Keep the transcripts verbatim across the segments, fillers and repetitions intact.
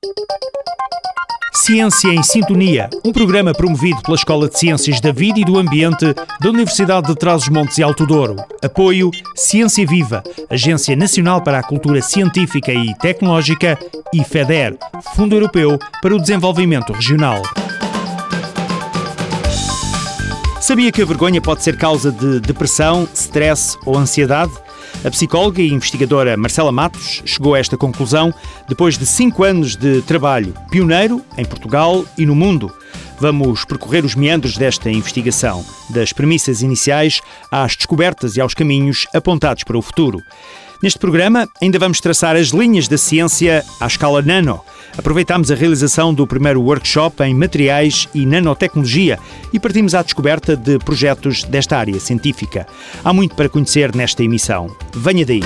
Ciência em Sintonia, um programa promovido pela Escola de Ciências da Vida e do Ambiente da Universidade de Trás-os-Montes e Alto Douro. Apoio Ciência Viva, Agência Nacional para a Cultura Científica e Tecnológica, e FEDER, Fundo Europeu para o Desenvolvimento Regional. Sabia que a vergonha pode ser causa de depressão, stress ou ansiedade? A psicóloga e investigadora Marcela Matos chegou a esta conclusão depois de cinco anos de trabalho pioneiro em Portugal e no mundo. Vamos percorrer os meandros desta investigação, das premissas iniciais às descobertas e aos caminhos apontados para o futuro. Neste programa, ainda vamos traçar as linhas da ciência à escala nano. Aproveitámos a realização do primeiro workshop em materiais e nanotecnologia e partimos à descoberta de projetos desta área científica. Há muito para conhecer nesta emissão. Venha daí!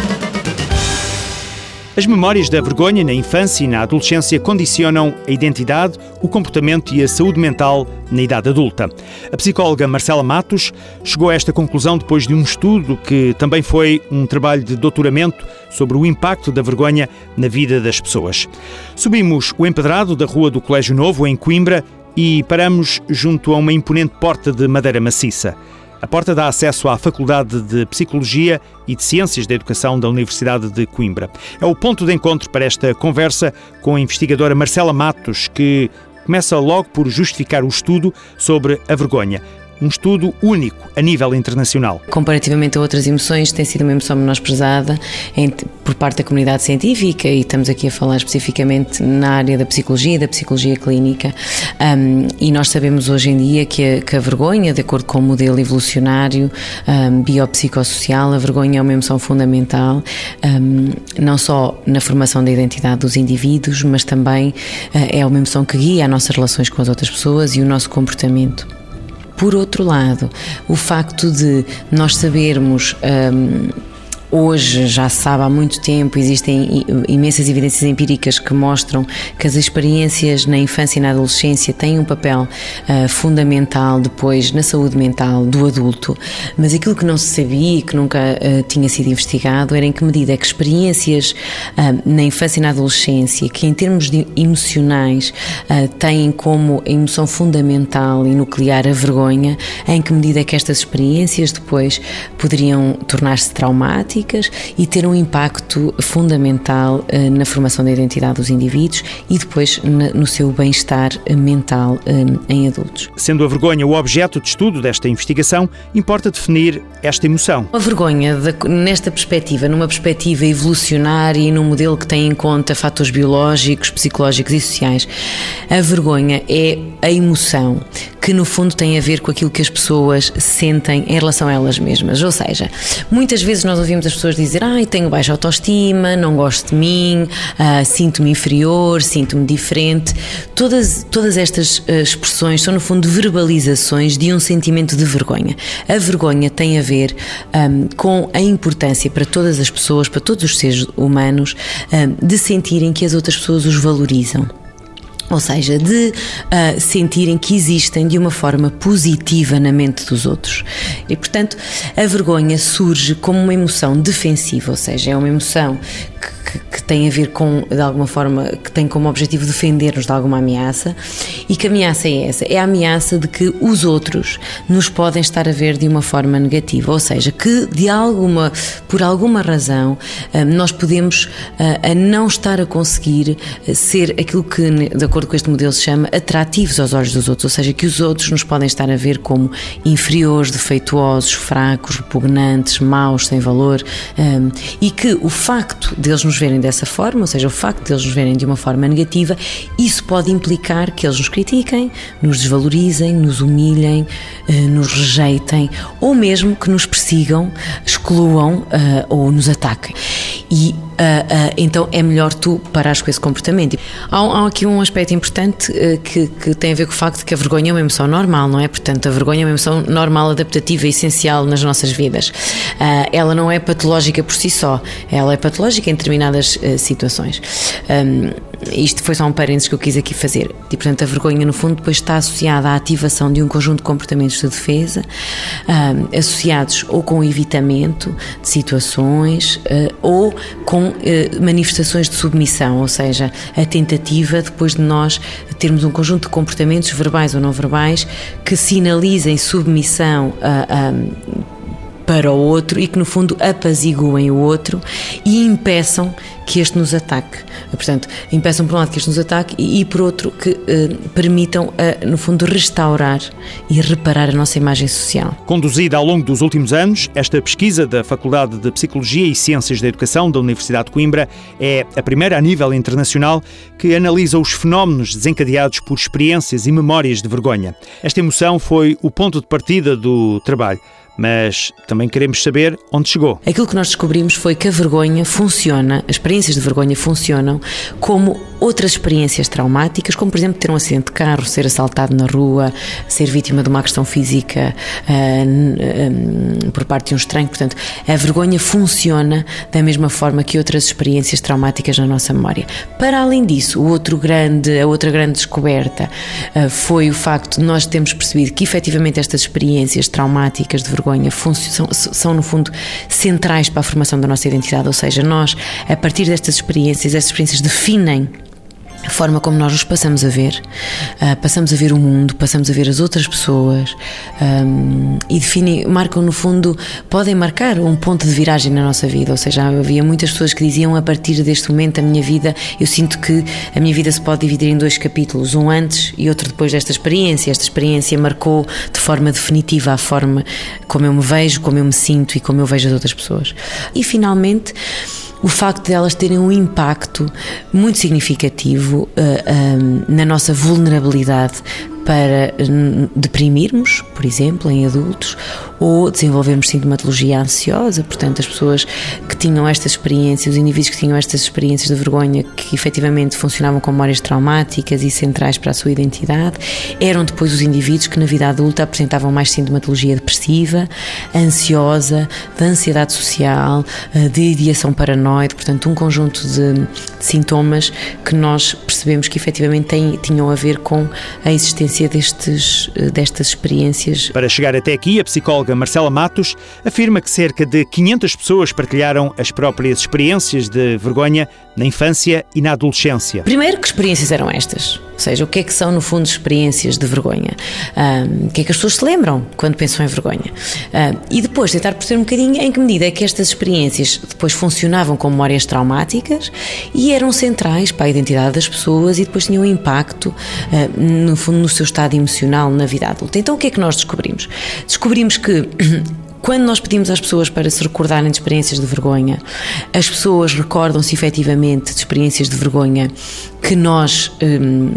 As memórias da vergonha na infância e na adolescência condicionam a identidade, o comportamento e a saúde mental na idade adulta. A psicóloga Marcela Matos chegou a esta conclusão depois de um estudo que também foi um trabalho de doutoramento sobre o impacto da vergonha na vida das pessoas. Subimos o empedrado da Rua do Colégio Novo, em Coimbra, e paramos junto a uma imponente porta de madeira maciça. A porta dá acesso à Faculdade de Psicologia e de Ciências da Educação da Universidade de Coimbra. É o ponto de encontro para esta conversa com a investigadora Marcela Matos, que começa logo por justificar o estudo sobre a vergonha. Um estudo único a nível internacional. Comparativamente a outras emoções, tem sido uma emoção menosprezada em, por parte da comunidade científica, e estamos aqui a falar especificamente na área da psicologia e da psicologia clínica. Um, e nós sabemos hoje em dia que a, que a vergonha, de acordo com o modelo evolucionário um, biopsicossocial, a vergonha é uma emoção fundamental, um, não só na formação da identidade dos indivíduos, mas também uh, é uma emoção que guia as nossas relações com as outras pessoas e o nosso comportamento. Por outro lado, o facto de nós sabermos, um, hoje já se sabe há muito tempo, existem imensas evidências empíricas que mostram que as experiências na infância e na adolescência têm um papel uh, fundamental depois na saúde mental do adulto, mas aquilo que não se sabia e que nunca uh, tinha sido investigado era em que medida é que experiências uh, na infância e na adolescência, que em termos de emocionais uh, têm como emoção fundamental e nuclear a vergonha, em que medida é que estas experiências depois poderiam tornar-se traumáticas e ter um impacto fundamental uh, na formação da identidade dos indivíduos e depois na, no seu bem-estar mental um, em adultos. Sendo a vergonha o objeto de estudo desta investigação, importa definir esta emoção. A vergonha, de, nesta perspectiva, numa perspectiva evolucionária e num modelo que tem em conta fatores biológicos, psicológicos e sociais, a vergonha é a emoção que no fundo tem a ver com aquilo que as pessoas sentem em relação a elas mesmas. Ou seja, muitas vezes nós ouvimos as pessoas dizer: ai, tenho baixa autoestima, não gosto de mim, uh, sinto-me inferior, sinto-me diferente. Todas, todas estas uh, expressões são no fundo verbalizações de um sentimento de vergonha. A vergonha tem a ver um, com a importância para todas as pessoas, para todos os seres humanos, um, de sentirem que as outras pessoas os valorizam. Ou seja, de uh, sentirem que existem de uma forma positiva na mente dos outros. E, portanto, a vergonha surge como uma emoção defensiva, ou seja, é uma emoção que, que, que tem a ver com, de alguma forma, que tem como objetivo defender-nos de alguma ameaça. E que ameaça é essa? É a ameaça de que os outros nos podem estar a ver de uma forma negativa, ou seja, que de alguma, por alguma razão uh, nós podemos uh, a não estar a conseguir uh, ser aquilo que, de acordo com este modelo, se chama atrativos aos olhos dos outros, ou seja, que os outros nos podem estar a ver como inferiores, defeituosos, fracos, repugnantes, maus, sem valor, um, e que o facto deles nos verem dessa forma, ou seja, o facto deles nos verem de uma forma negativa, isso pode implicar que eles nos critiquem, nos desvalorizem, nos humilhem, uh, nos rejeitem, ou mesmo que nos persigam, excluam uh, ou nos ataquem. E Uh, uh, então é melhor tu parares com esse comportamento. Há, há aqui um aspecto importante uh, que, que tem a ver com o facto de que a vergonha é uma emoção normal, não é? Portanto, a vergonha é uma emoção normal, adaptativa e essencial nas nossas vidas. Uh, ela não é patológica por si só, ela é patológica em determinadas uh, situações. Um, isto foi só um parênteses que eu quis aqui fazer. E, portanto, a vergonha, no fundo, depois está associada à ativação de um conjunto de comportamentos de defesa, um, associados ou com o evitamento de situações uh, ou com com eh, manifestações de submissão, ou seja, a tentativa depois de nós termos um conjunto de comportamentos verbais ou não verbais que sinalizem submissão a, a para o outro e que no fundo apaziguem o outro e impeçam que este nos ataque. Portanto, impeçam por um lado que este nos ataque e, e por outro que eh, permitam, eh, no fundo, restaurar e reparar a nossa imagem social. Conduzida ao longo dos últimos anos, esta pesquisa da Faculdade de Psicologia e Ciências da Educação da Universidade de Coimbra é a primeira a nível internacional que analisa os fenómenos desencadeados por experiências e memórias de vergonha. Esta emoção foi o ponto de partida do trabalho. Mas também queremos saber onde chegou. Aquilo que nós descobrimos foi que a vergonha funciona, as experiências de vergonha funcionam como outras experiências traumáticas, como por exemplo ter um acidente de carro, ser assaltado na rua, ser vítima de uma agressão física uh, uh, por parte de um estranho. Portanto, a vergonha funciona da mesma forma que outras experiências traumáticas na nossa memória. Para além disso, o outro grande, a outra grande descoberta uh, foi o facto de nós termos percebido que efetivamente estas experiências traumáticas de vergonha São, são, no fundo, centrais para a formação da nossa identidade, ou seja, nós, a partir destas experiências, estas experiências definem a forma como nós nos passamos a ver, uh, passamos a ver o mundo, passamos a ver as outras pessoas um, e definem, marcam no fundo, podem marcar um ponto de viragem na nossa vida, ou seja, havia muitas pessoas que diziam a partir deste momento a minha vida, eu sinto que a minha vida se pode dividir em dois capítulos, um antes e outro depois desta experiência. Esta experiência marcou de forma definitiva a forma como eu me vejo, como eu me sinto e como eu vejo as outras pessoas. E finalmente, o facto de elas terem um impacto muito significativo uh, um, na nossa vulnerabilidade para deprimirmos, por exemplo, em adultos, ou desenvolvermos sintomatologia ansiosa. Portanto, as pessoas que tinham estas experiências, os indivíduos que tinham estas experiências de vergonha, que efetivamente funcionavam como memórias traumáticas e centrais para a sua identidade, eram depois os indivíduos que na vida adulta apresentavam mais sintomatologia depressiva, ansiosa, de ansiedade social, de ideação paranoide, portanto um conjunto de, de sintomas que nós percebemos que efetivamente têm, tinham a ver com a existência Destes, destas experiências. Para chegar até aqui, a psicóloga Marcela Matos afirma que cerca de quinhentas pessoas partilharam as próprias experiências de vergonha na infância e na adolescência. Primeiro, que experiências eram estas? Ou seja, o que é que são, no fundo, experiências de vergonha? Um, o que é que as pessoas se lembram quando pensam em vergonha? Um, e depois tentar perceber um bocadinho em que medida é que estas experiências depois funcionavam como memórias traumáticas e eram centrais para a identidade das pessoas e depois tinham impacto, uh, no fundo, no seu estado emocional na vida adulta. Então, o que é que nós descobrimos? Descobrimos que quando nós pedimos às pessoas para se recordarem de experiências de vergonha, as pessoas recordam-se efetivamente de experiências de vergonha que nós hum,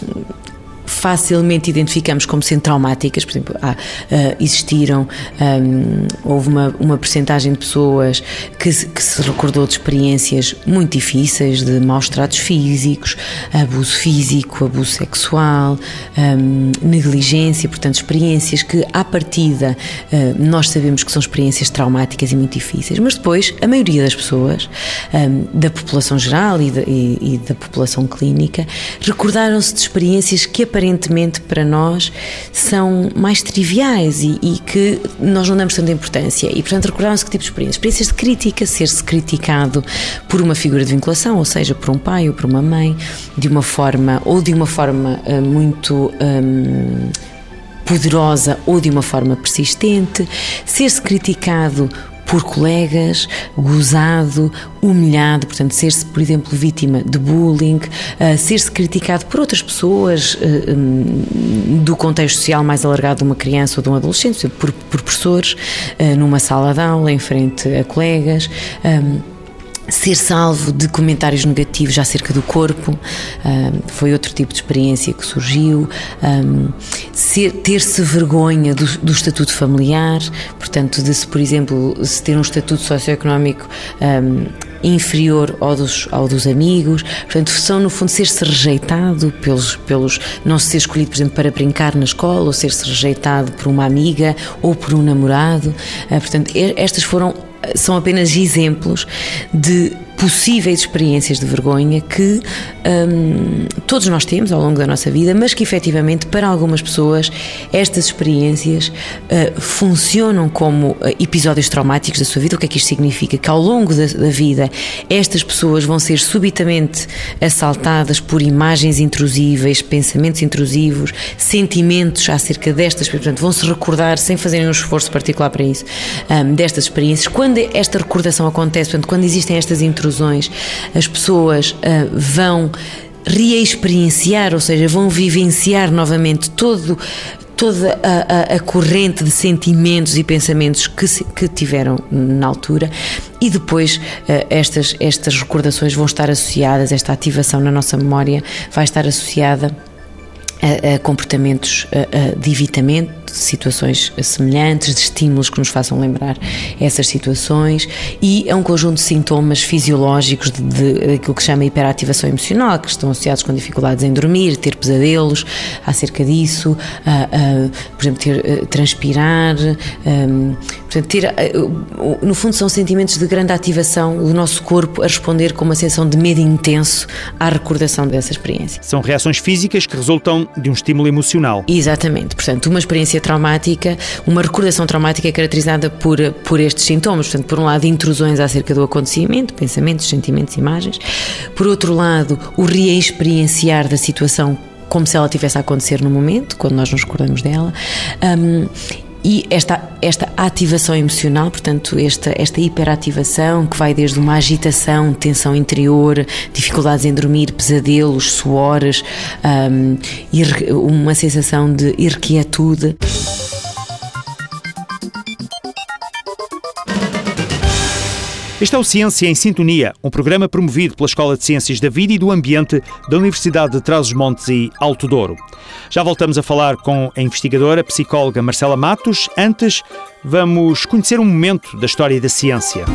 facilmente identificamos como sendo traumáticas. Por exemplo, ah, uh, existiram, um, houve uma, uma percentagem de pessoas que se, que se recordou de experiências muito difíceis, de maus tratos físicos, abuso físico, abuso sexual, um, negligência, portanto experiências que à partida uh, nós sabemos que são experiências traumáticas e muito difíceis, mas depois a maioria das pessoas, um, da população geral e, de, e, e da população clínica, recordaram-se de experiências que aparentemente para nós são mais triviais e, e que nós não damos tanta importância e, portanto, recordaram-se que tipo de experiências? Experiências de crítica, ser-se criticado por uma figura de vinculação, ou seja, por um pai ou por uma mãe, de uma forma, ou de uma forma uh, muito um, poderosa ou de uma forma persistente, ser-se criticado por colegas, gozado, humilhado, portanto, ser-se, por exemplo, vítima de bullying, uh, ser-se criticado por outras pessoas uh, um, do contexto social mais alargado de uma criança ou de um adolescente, por, por professores, uh, numa sala de aula, em frente a colegas, um, ser salvo de comentários negativos acerca do corpo, um, foi outro tipo de experiência que surgiu, um, ser, ter-se vergonha do, do estatuto familiar, portanto, de se, por exemplo, se ter um estatuto socioeconómico um, inferior ao dos, ao dos amigos, portanto, são no fundo ser-se rejeitado pelos, pelos, não ser escolhido, por exemplo, para brincar na escola, ou ser-se rejeitado por uma amiga ou por um namorado, uh, portanto, estas foram são apenas exemplos de possíveis experiências de vergonha que hum, todos nós temos ao longo da nossa vida, mas que efetivamente para algumas pessoas estas experiências uh, funcionam como uh, episódios traumáticos da sua vida. O que é que isto significa? Que ao longo da, da vida estas pessoas vão ser subitamente assaltadas por imagens intrusíveis, pensamentos intrusivos, sentimentos acerca destas, portanto vão-se recordar sem fazerem um esforço particular para isso, um, destas experiências. Quando esta recordação acontece, portanto, quando existem estas intrusões, as pessoas uh, vão reexperienciar, ou seja, vão vivenciar novamente todo, toda a, a, a corrente de sentimentos e pensamentos que, se, que tiveram na altura, e depois uh, estas, estas recordações vão estar associadas, esta ativação na nossa memória vai estar associada a, a comportamentos a, a, de evitamento, de situações semelhantes, de estímulos que nos façam lembrar essas situações, e é um conjunto de sintomas fisiológicos de, de, daquilo que se chama hiperativação emocional, que estão associados com dificuldades em dormir, ter pesadelos acerca disso, a, a, por exemplo, ter, a, transpirar, a, portanto, ter, a, no fundo são sentimentos de grande ativação do nosso corpo a responder com uma sensação de medo intenso à recordação dessa experiência. São reações físicas que resultam de um estímulo emocional. Exatamente, portanto, uma experiência traumática, uma recordação traumática é caracterizada por, por estes sintomas, portanto, por um lado, intrusões acerca do acontecimento, pensamentos, sentimentos, imagens, por outro lado, o reexperienciar da situação como se ela tivesse a acontecer no momento, quando nós nos recordamos dela, um, e esta, esta ativação emocional, portanto, esta, esta hiperativação que vai desde uma agitação, tensão interior, dificuldades em dormir, pesadelos, suores, um, uma sensação de inquietude. Este é o Ciência em Sintonia, um programa promovido pela Escola de Ciências da Vida e do Ambiente da Universidade de Trás-os-Montes e Alto Douro. Já voltamos a falar com a investigadora, psicóloga Marcela Matos. Antes, vamos conhecer um momento da história da ciência.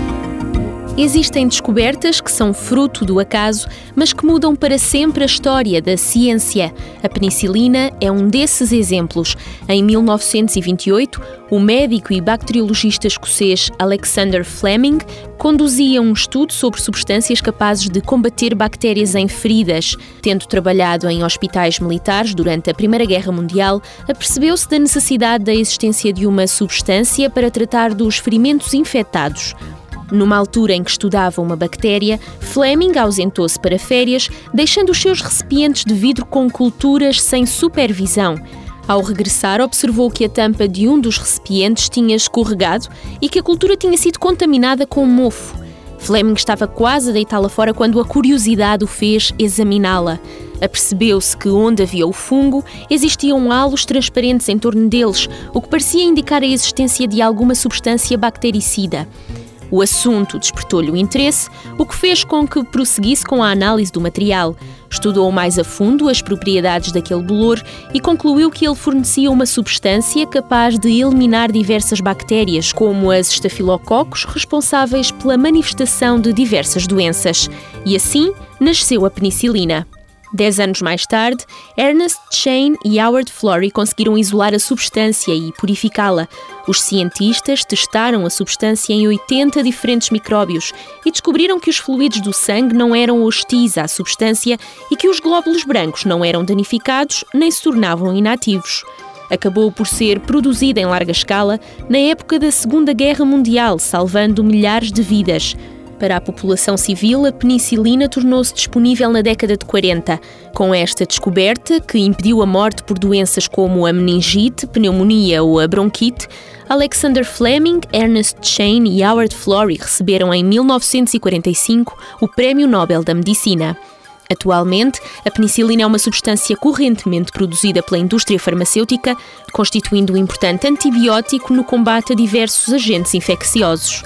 Existem descobertas que são fruto do acaso, mas que mudam para sempre a história da ciência. A penicilina é um desses exemplos. Em mil novecentos e vinte e oito, o médico e bacteriologista escocês Alexander Fleming conduzia um estudo sobre substâncias capazes de combater bactérias em feridas. Tendo trabalhado em hospitais militares durante a Primeira Guerra Mundial, apercebeu-se da necessidade da existência de uma substância para tratar dos ferimentos infectados. Numa altura em que estudava uma bactéria, Fleming ausentou-se para férias, deixando os seus recipientes de vidro com culturas sem supervisão. Ao regressar, observou que a tampa de um dos recipientes tinha escorregado e que a cultura tinha sido contaminada com mofo. Fleming estava quase a deitá-la fora quando a curiosidade o fez examiná-la. Apercebeu-se que onde havia o fungo existiam halos transparentes em torno deles, o que parecia indicar a existência de alguma substância bactericida. O assunto despertou-lhe o interesse, o que fez com que prosseguisse com a análise do material. Estudou mais a fundo as propriedades daquele bolor e concluiu que ele fornecia uma substância capaz de eliminar diversas bactérias, como as estafilococos, responsáveis pela manifestação de diversas doenças. E assim nasceu a penicilina. Dez anos mais tarde, Ernest Chain e Howard Florey conseguiram isolar a substância e purificá-la. Os cientistas testaram a substância em oitenta diferentes micróbios e descobriram que os fluidos do sangue não eram hostis à substância e que os glóbulos brancos não eram danificados nem se tornavam inativos. Acabou por ser produzida em larga escala na época da Segunda Guerra Mundial, salvando milhares de vidas. Para a população civil, a penicilina tornou-se disponível na década de quarenta. Com esta descoberta, que impediu a morte por doenças como a meningite, pneumonia ou a bronquite, Alexander Fleming, Ernest Chain e Howard Florey receberam em mil novecentos e quarenta e cinco o Prémio Nobel da Medicina. Atualmente, a penicilina é uma substância correntemente produzida pela indústria farmacêutica, constituindo um importante antibiótico no combate a diversos agentes infecciosos.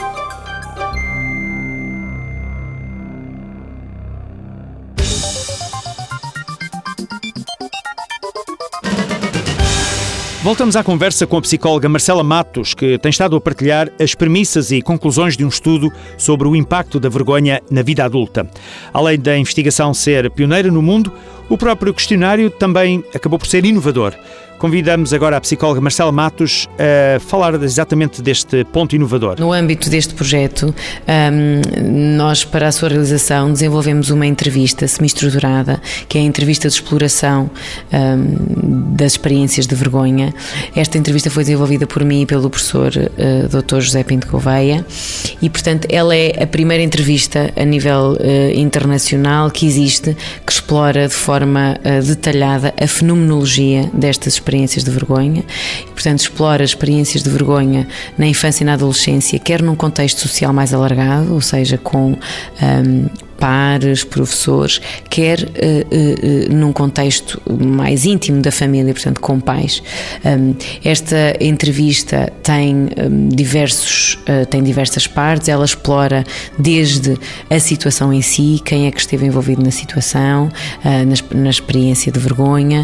Voltamos à conversa com a psicóloga Marcela Matos, que tem estado a partilhar as premissas e conclusões de um estudo sobre o impacto da vergonha na vida adulta. Além da investigação ser pioneira no mundo, o próprio questionário também acabou por ser inovador. Convidamos agora a psicóloga Marcela Matos a falar exatamente deste ponto inovador. No âmbito deste projeto, nós, para a sua realização, desenvolvemos uma entrevista semi-estruturada, que é a entrevista de exploração das experiências de vergonha. Esta entrevista foi desenvolvida por mim e pelo professor doutor José Pinto Gouveia e, portanto, ela é a primeira entrevista a nível internacional que existe, que explora de forma detalhada a fenomenologia destas experiências experiências de vergonha e, portanto, explora experiências de vergonha na infância e na adolescência, quer num contexto social mais alargado, ou seja, com um, pares, professores, quer uh, uh, num contexto mais íntimo da família, portanto, com pais. Um, esta entrevista tem um, diversos, uh, tem diversas partes, ela explora desde a situação em si, quem é que esteve envolvido na situação, uh, na, na experiência de vergonha,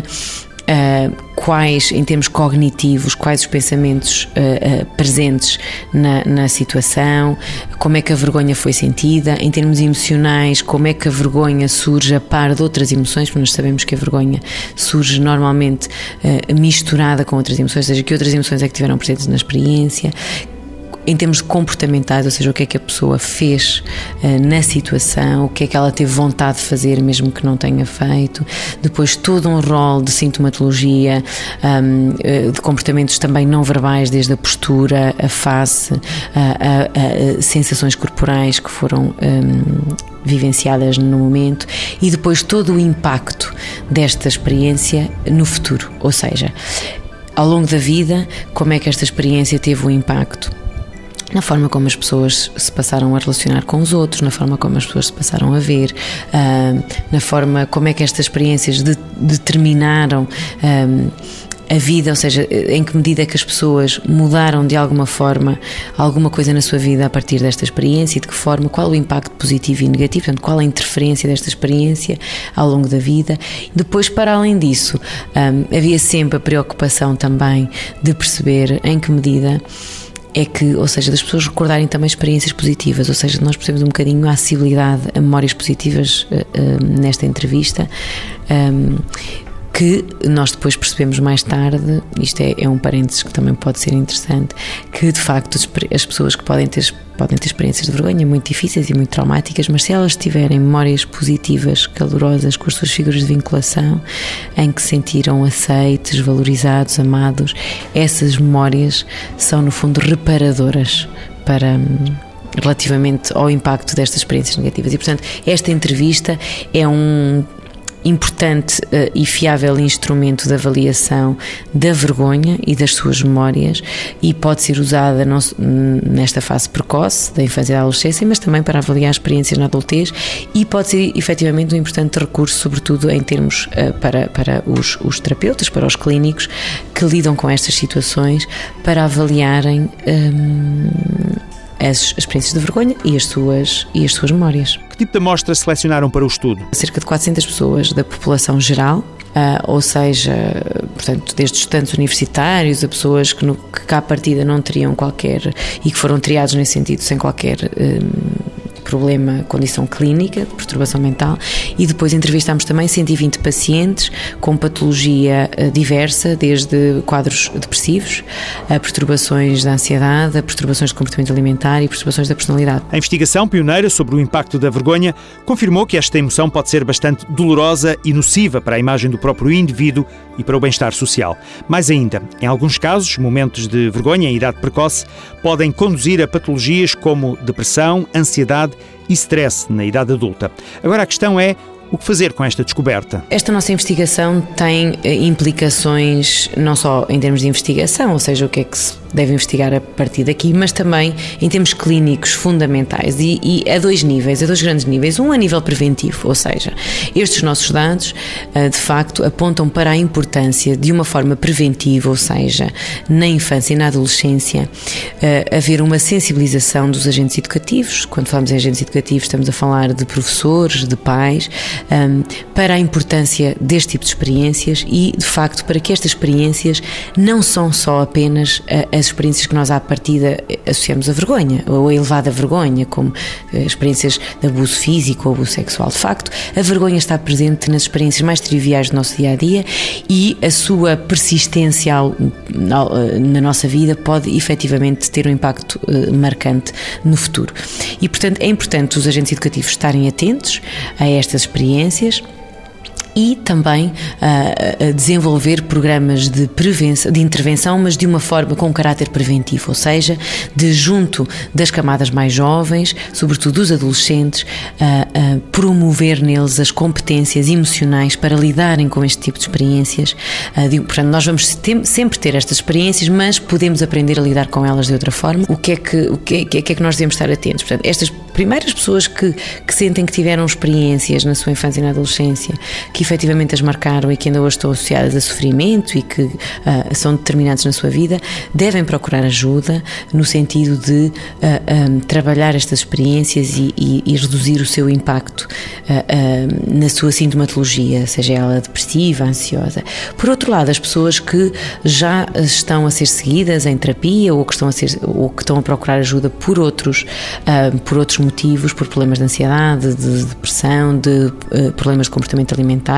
Uh, quais, em termos cognitivos, quais os pensamentos uh, uh, presentes na, na situação, como é que a vergonha foi sentida, em termos emocionais, como é que a vergonha surge a par de outras emoções, porque nós sabemos que a vergonha surge normalmente uh, misturada com outras emoções, ou seja, que outras emoções é que tiveram presentes na experiência. Em termos comportamentais, ou seja, o que é que a pessoa fez uh, na situação, o que é que ela teve vontade de fazer mesmo que não tenha feito. Depois todo um rol de sintomatologia, um, uh, de comportamentos também não verbais, desde a postura, a face, uh, a, a, a sensações corporais que foram um, vivenciadas no momento, e depois todo o impacto desta experiência no futuro, ou seja, ao longo da vida, como é que esta experiência teve um impacto na forma como as pessoas se passaram a relacionar com os outros, na forma como as pessoas se passaram a ver, uh, na forma como é que estas experiências de, determinaram um, a vida, ou seja, em que medida é que as pessoas mudaram de alguma forma alguma coisa na sua vida a partir desta experiência e de que forma, qual o impacto positivo e negativo, portanto, qual a interferência desta experiência ao longo da vida. Depois, para além disso, um, havia sempre a preocupação também de perceber em que medida é que, ou seja, das pessoas recordarem também experiências positivas, ou seja, nós percebemos um bocadinho a acessibilidade a memórias positivas uh, uh, nesta entrevista, um, que nós depois percebemos mais tarde, isto é, é um parênteses que também pode ser interessante, que de facto as pessoas que podem ter, podem ter experiências de vergonha muito difíceis e muito traumáticas, mas se elas tiverem memórias positivas, calorosas, com as suas figuras de vinculação, em que se sentiram aceites, valorizados, amados, essas memórias são no fundo reparadoras para... relativamente ao impacto destas experiências negativas. E portanto, esta entrevista é um importante uh, e fiável instrumento de avaliação da vergonha e das suas memórias, e pode ser usada não, nesta fase precoce da infância e da adolescência, mas também para avaliar experiências na adultez, e pode ser efetivamente um importante recurso, sobretudo em termos uh, para, para os, os terapeutas, para os clínicos que lidam com estas situações, para avaliarem um, as experiências de vergonha e as suas, e as suas memórias. Que tipo de amostra selecionaram para o estudo? Cerca de quatrocentas pessoas da população geral, uh, ou seja, portanto, desde estudantes universitários a pessoas que, no, que cá à partida não teriam qualquer, e que foram triados nesse sentido sem qualquer um, problema, condição clínica de perturbação mental, e depois entrevistámos também cento e vinte pacientes com patologia diversa, desde quadros depressivos, a perturbações da ansiedade, a perturbações de comportamento alimentar e perturbações da personalidade. A investigação pioneira sobre o impacto da vergonha confirmou que esta emoção pode ser bastante dolorosa e nociva para a imagem do próprio indivíduo e para o bem-estar social. Mais ainda, em alguns casos, momentos de vergonha em idade precoce podem conduzir a patologias como depressão, ansiedade e stress na idade adulta. Agora a questão é: o que fazer com esta descoberta? Esta nossa investigação tem implicações não só em termos de investigação, ou seja, o que é que se deve investigar a partir daqui, mas também em termos clínicos fundamentais e, e a dois níveis, a dois grandes níveis. Um a nível preventivo, ou seja, estes nossos dados de facto apontam para a importância de uma forma preventiva, ou seja, na infância e na adolescência, haver uma sensibilização dos agentes educativos. Quando falamos em agentes educativos, estamos a falar de professores, de pais, para a importância deste tipo de experiências e, de facto, para que estas experiências não são só apenas as as experiências que nós à partida associamos à vergonha, ou a elevada vergonha, como experiências de abuso físico ou abuso sexual. De facto, a vergonha está presente nas experiências mais triviais do nosso dia-a-dia e a sua persistência na nossa vida pode efetivamente ter um impacto marcante no futuro. E, portanto, é importante os agentes educativos estarem atentos a estas experiências e também uh, desenvolver programas de prevenção, de intervenção, mas de uma forma com um caráter preventivo, ou seja, de junto das camadas mais jovens, sobretudo dos adolescentes, uh, uh, promover neles as competências emocionais para lidarem com este tipo de experiências. Uh, de, portanto, nós vamos ter, sempre ter estas experiências, mas podemos aprender a lidar com elas de outra forma. O que é que, o que, é, que, é que nós devemos estar atentos? Portanto, estas primeiras pessoas que, que sentem que tiveram experiências na sua infância e na adolescência, que efetivamente as marcaram e que ainda hoje estão associadas a sofrimento e que uh, são determinantes na sua vida, devem procurar ajuda no sentido de uh, um, trabalhar estas experiências e, e, e reduzir o seu impacto uh, uh, na sua sintomatologia, seja ela depressiva, ansiosa. Por outro lado, as pessoas que já estão a ser seguidas em terapia ou que estão a, ser, ou que estão a procurar ajuda por outros, uh, por outros motivos, por problemas de ansiedade, de depressão, de uh, problemas de comportamento alimentar,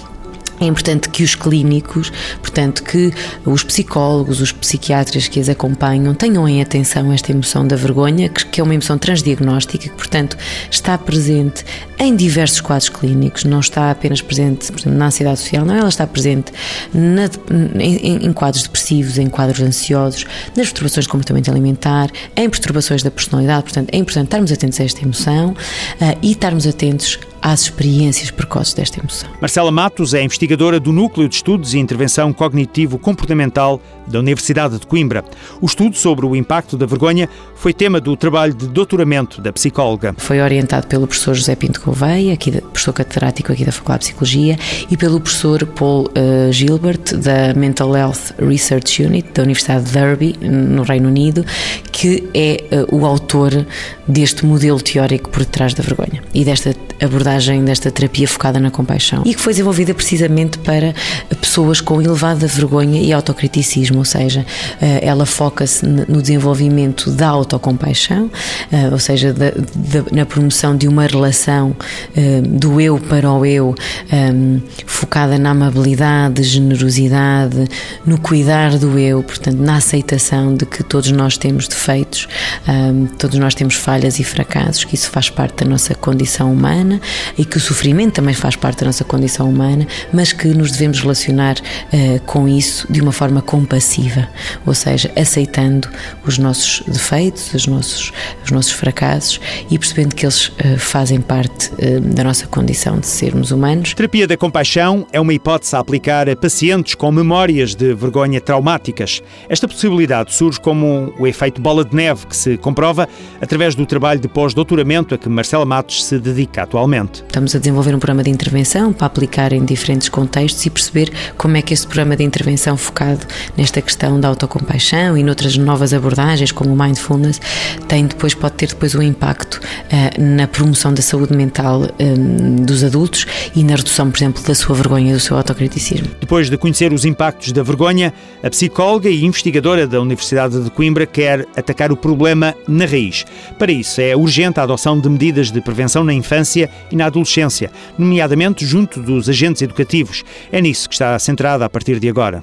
é importante que os clínicos, portanto, que os psicólogos, os psiquiatras que as acompanham tenham em atenção esta emoção da vergonha, que é uma emoção transdiagnóstica, que, portanto, está presente em diversos quadros clínicos, não está apenas presente, por exemplo, na ansiedade social, não, ela está presente na, em, em quadros depressivos, em quadros ansiosos, nas perturbações de comportamento alimentar, em perturbações da personalidade. Portanto, é importante estarmos atentos a esta emoção uh, e estarmos atentos às experiências precoces desta emoção. Marcela Matos é investigadora do Núcleo de Estudos e Intervenção Cognitivo-Comportamental da Universidade de Coimbra. O estudo sobre o impacto da vergonha foi tema do trabalho de doutoramento da psicóloga. Foi orientado pelo professor José Pinto Gouveia, aqui, professor catedrático aqui da Faculdade de Psicologia, e pelo professor Paul uh, Gilbert, da Mental Health Research Unit, da Universidade de Derby, no Reino Unido, que é uh, o autor deste modelo teórico por detrás da vergonha e desta abordagem, desta terapia focada na compaixão, e que foi desenvolvida precisamente para pessoas com elevada vergonha e autocriticismo, ou seja, ela foca-se no desenvolvimento da autocompaixão, ou seja, da, da, na promoção de uma relação do eu para o eu, focada na amabilidade, generosidade, no cuidar do eu, portanto, na aceitação de que todos nós temos defeitos, todos nós temos falhas e fracassos, que isso faz parte da nossa condição humana e que o sofrimento também faz parte da nossa condição humana, mas que nos devemos relacionar uh, com isso de uma forma compassiva, ou seja, aceitando os nossos defeitos, os nossos, os nossos fracassos e percebendo que eles uh, fazem parte uh, da nossa condição de sermos humanos. A terapia da compaixão é uma hipótese a aplicar a pacientes com memórias de vergonha traumáticas. Esta possibilidade surge como o efeito bola de neve que se comprova através do trabalho de pós-doutoramento a que Marcela Matos se dedica atualmente. Estamos a desenvolver um programa de intervenção para aplicar em diferentes contextos e perceber como é que esse programa de intervenção focado nesta questão da autocompaixão e noutras novas abordagens como o mindfulness tem depois, pode ter depois um impacto uh, na promoção da saúde mental um, dos adultos e na redução, por exemplo, da sua vergonha e do seu autocriticismo. Depois de conhecer os impactos da vergonha, a psicóloga e investigadora da Universidade de Coimbra quer atacar o problema na raiz. Para isso é urgente a adoção de medidas de prevenção na infância e na adolescência, nomeadamente junto dos agentes educativos. É nisso que está centrada a partir de agora.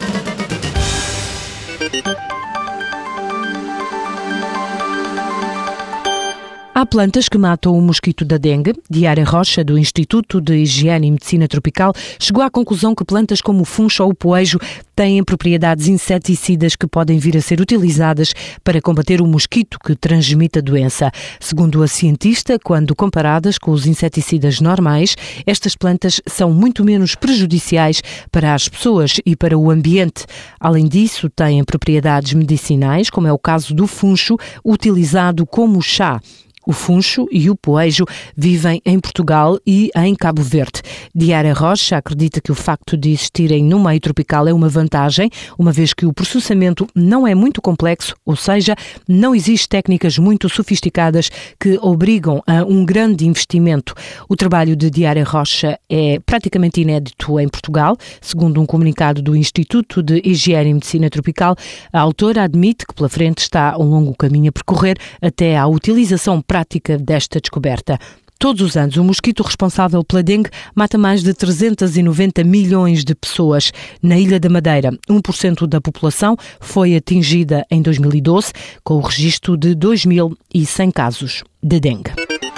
Há plantas que matam o mosquito da dengue. Diária Rocha, do Instituto de Higiene e Medicina Tropical, chegou à conclusão que plantas como o funcho ou o poejo têm propriedades inseticidas que podem vir a ser utilizadas para combater o mosquito que transmite a doença. Segundo a cientista, quando comparadas com os inseticidas normais, estas plantas são muito menos prejudiciais para as pessoas e para o ambiente. Além disso, têm propriedades medicinais, como é o caso do funcho, utilizado como chá. O funcho e o poejo vivem em Portugal e em Cabo Verde. Diara Rocha acredita que o facto de existirem no meio tropical é uma vantagem, uma vez que o processamento não é muito complexo, ou seja, não existem técnicas muito sofisticadas que obrigam a um grande investimento. O trabalho de Diara Rocha é praticamente inédito em Portugal. Segundo um comunicado do Instituto de Higiene e Medicina Tropical, a autora admite que pela frente está um longo caminho a percorrer até à utilização prática desta descoberta. Todos os anos, o mosquito responsável pela dengue mata mais de trezentos e noventa milhões de pessoas. Na Ilha da Madeira, um por cento da população foi atingida em dois mil e doze, com o registro de dois mil e cem casos de dengue.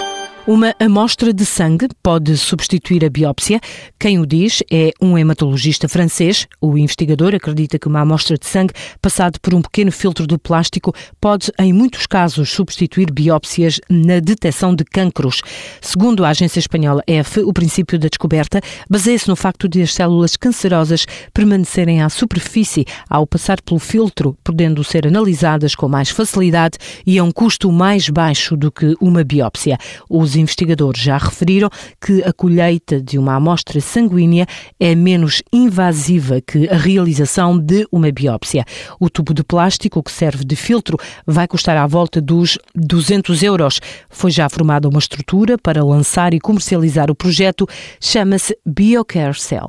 Uma amostra de sangue pode substituir a biópsia. Quem o diz é um hematologista francês. O investigador acredita que uma amostra de sangue passada por um pequeno filtro de plástico pode, em muitos casos, substituir biópsias na detecção de cancros. Segundo a agência espanhola E F, o princípio da descoberta baseia-se no facto de as células cancerosas permanecerem à superfície ao passar pelo filtro, podendo ser analisadas com mais facilidade e a um custo mais baixo do que uma biópsia. Os Os investigadores já referiram que a colheita de uma amostra sanguínea é menos invasiva que a realização de uma biópsia. O tubo de plástico que serve de filtro vai custar à volta dos duzentos euros. Foi já formada uma estrutura para lançar e comercializar o projeto, chama-se BioCareCell.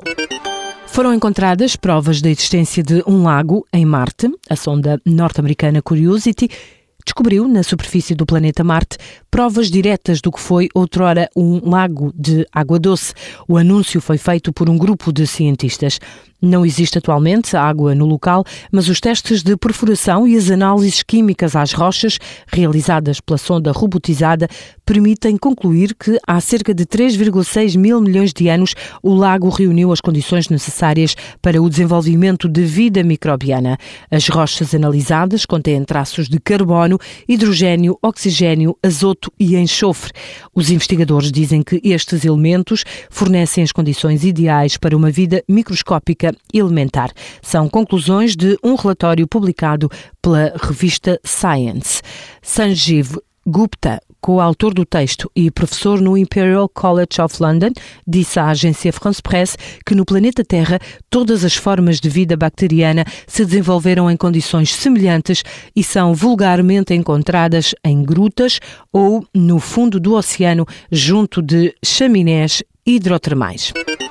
Foram encontradas provas da existência de um lago em Marte. A sonda norte-americana Curiosity descobriu na superfície do planeta Marte provas diretas do que foi outrora um lago de água doce. O anúncio foi feito por um grupo de cientistas. Não existe atualmente água no local, mas os testes de perfuração e as análises químicas às rochas, realizadas pela sonda robotizada, permitem concluir que há cerca de três vírgula seis mil milhões de anos o lago reuniu as condições necessárias para o desenvolvimento de vida microbiana. As rochas analisadas contêm traços de carbono, hidrogênio, oxigênio, azoto e enxofre. Os investigadores dizem que estes elementos fornecem as condições ideais para uma vida microscópica elementar. São conclusões de um relatório publicado pela revista Science. Sanjeev Gupta, coautor do texto e professor no Imperial College of London, disse à agência France Presse que no planeta Terra todas as formas de vida bacteriana se desenvolveram em condições semelhantes e são vulgarmente encontradas em grutas ou no fundo do oceano junto de chaminés hidrotermais.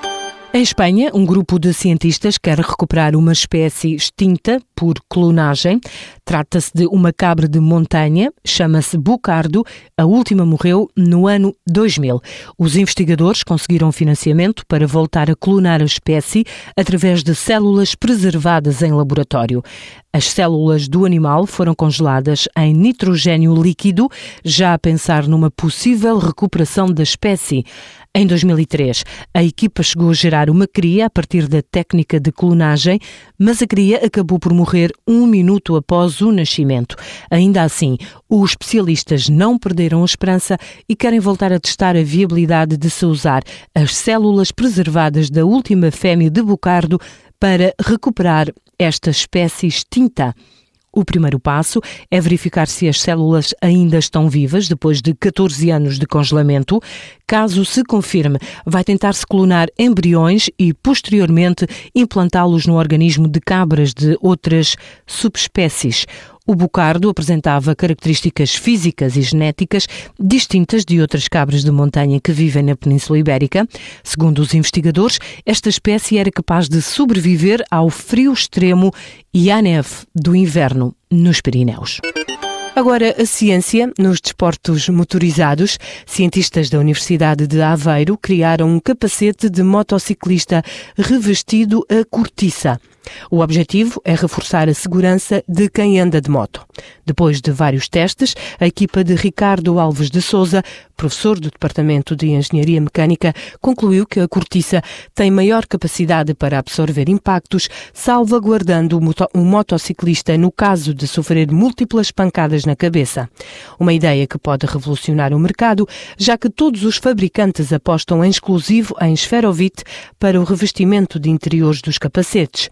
Em Espanha, um grupo de cientistas quer recuperar uma espécie extinta por clonagem. Trata-se de uma cabra de montanha, chama-se bucardo. A última morreu no ano dois mil. Os investigadores conseguiram financiamento para voltar a clonar a espécie através de células preservadas em laboratório. As células do animal foram congeladas em nitrogênio líquido, já a pensar numa possível recuperação da espécie. Em dois mil e três, a equipa chegou a gerar uma cria a partir da técnica de clonagem, mas a cria acabou por morrer um minuto após o nascimento. Ainda assim, os especialistas não perderam a esperança e querem voltar a testar a viabilidade de se usar as células preservadas da última fêmea de bucardo para recuperar esta espécie extinta. O primeiro passo é verificar se as células ainda estão vivas depois de catorze anos de congelamento. Caso se confirme, vai tentar-se clonar embriões e, posteriormente, implantá-los no organismo de cabras de outras subespécies. O bucardo apresentava características físicas e genéticas distintas de outras cabras de montanha que vivem na Península Ibérica. Segundo os investigadores, esta espécie era capaz de sobreviver ao frio extremo e à neve do inverno nos Pirineus. Agora, a ciência nos desportos motorizados. Cientistas da Universidade de Aveiro criaram um capacete de motociclista revestido a cortiça. O objetivo é reforçar a segurança de quem anda de moto. Depois de vários testes, a equipa de Ricardo Alves de Sousa, professor do Departamento de Engenharia Mecânica, concluiu que a cortiça tem maior capacidade para absorver impactos, salvaguardando o, moto- o motociclista no caso de sofrer múltiplas pancadas na cabeça. Uma ideia que pode revolucionar o mercado, já que todos os fabricantes apostam em exclusivo em esferovite para o revestimento de interiores dos capacetes.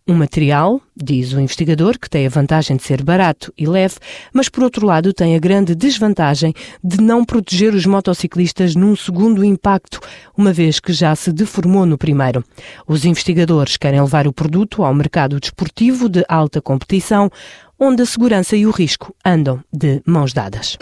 Um material, diz o investigador, que tem a vantagem de ser barato e leve, mas por outro lado tem a grande desvantagem de não proteger os motociclistas num segundo impacto, uma vez que já se deformou no primeiro. Os investigadores querem levar o produto ao mercado desportivo de alta competição, onde a segurança e o risco andam de mãos dadas.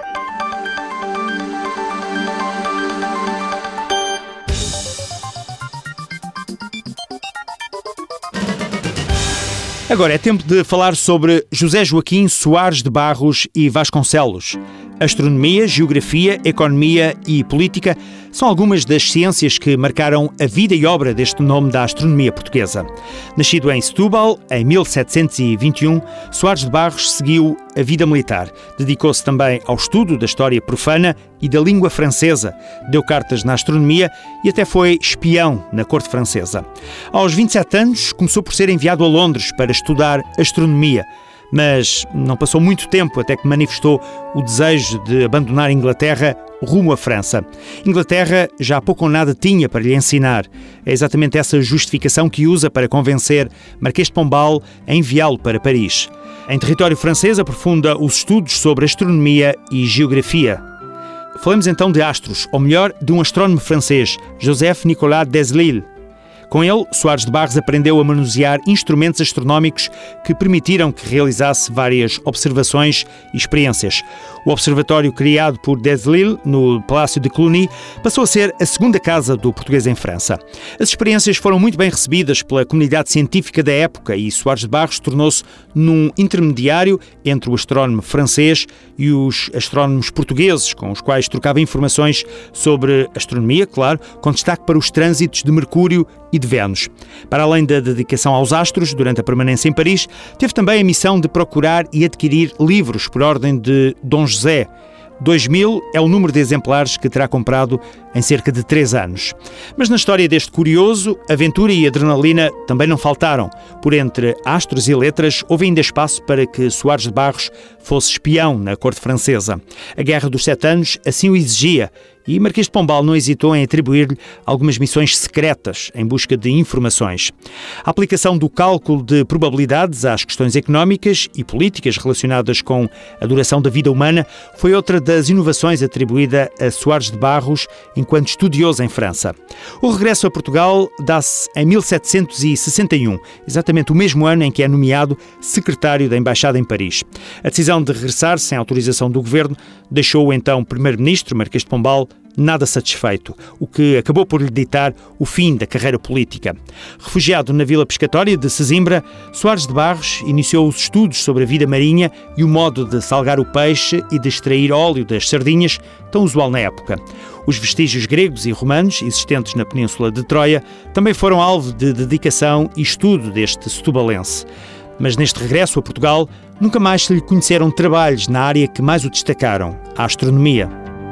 Agora é tempo de falar sobre José Joaquim Soares de Barros e Vasconcelos. Astronomia, geografia, economia e política são algumas das ciências que marcaram a vida e obra deste nome da astronomia portuguesa. Nascido em Setúbal, em mil setecentos e vinte e um, Soares de Barros seguiu a vida militar. Dedicou-se também ao estudo da história profana e da língua francesa. Deu cartas na astronomia e até foi espião na corte francesa. Aos vinte e sete anos, começou por ser enviado a Londres para estudar astronomia. Mas não passou muito tempo até que manifestou o desejo de abandonar a Inglaterra rumo à França. Inglaterra já pouco ou nada tinha para lhe ensinar. É exatamente essa justificação que usa para convencer Marquês de Pombal a enviá-lo para Paris. Em território francês aprofunda os estudos sobre astronomia e geografia. Falamos então de astros, ou melhor, de um astrónomo francês, Joseph Nicolas Deslille. Com ele, Soares de Barros aprendeu a manusear instrumentos astronómicos que permitiram que realizasse várias observações e experiências. O observatório criado por Deslille, no Palácio de Cluny, passou a ser a segunda casa do português em França. As experiências foram muito bem recebidas pela comunidade científica da época e Soares de Barros tornou-se num intermediário entre o astrónomo francês e os astrónomos portugueses, com os quais trocava informações sobre astronomia, claro, com destaque para os trânsitos de Mercúrio e de Vênus. Para além da dedicação aos astros, durante a permanência em Paris, teve também a missão de procurar e adquirir livros por ordem de Dom José. dois mil é o número de exemplares que terá comprado em cerca de três anos. Mas na história deste curioso, aventura e adrenalina também não faltaram. Por entre astros e letras, houve ainda espaço para que Soares de Barros fosse espião na corte francesa. A Guerra dos Sete Anos assim o exigia, e Marquês de Pombal não hesitou em atribuir-lhe algumas missões secretas em busca de informações. A aplicação do cálculo de probabilidades às questões económicas e políticas relacionadas com a duração da vida humana foi outra das inovações atribuída a Soares de Barros enquanto estudioso em França. O regresso a Portugal dá-se em mil setecentos e sessenta e um, exatamente o mesmo ano em que é nomeado secretário da Embaixada em Paris. A decisão de regressar sem autorização do governo deixou o então primeiro-ministro, Marquês de Pombal, nada satisfeito, o que acabou por lhe ditar o fim da carreira política. Refugiado na vila pescatória de Sesimbra, Soares de Barros iniciou os estudos sobre a vida marinha e o modo de salgar o peixe e de extrair óleo das sardinhas, tão usual na época. Os vestígios gregos e romanos existentes na península de Troia também foram alvo de dedicação e estudo deste setubalense. Mas neste regresso a Portugal, nunca mais se lhe conheceram trabalhos na área que mais o destacaram, a astronomia.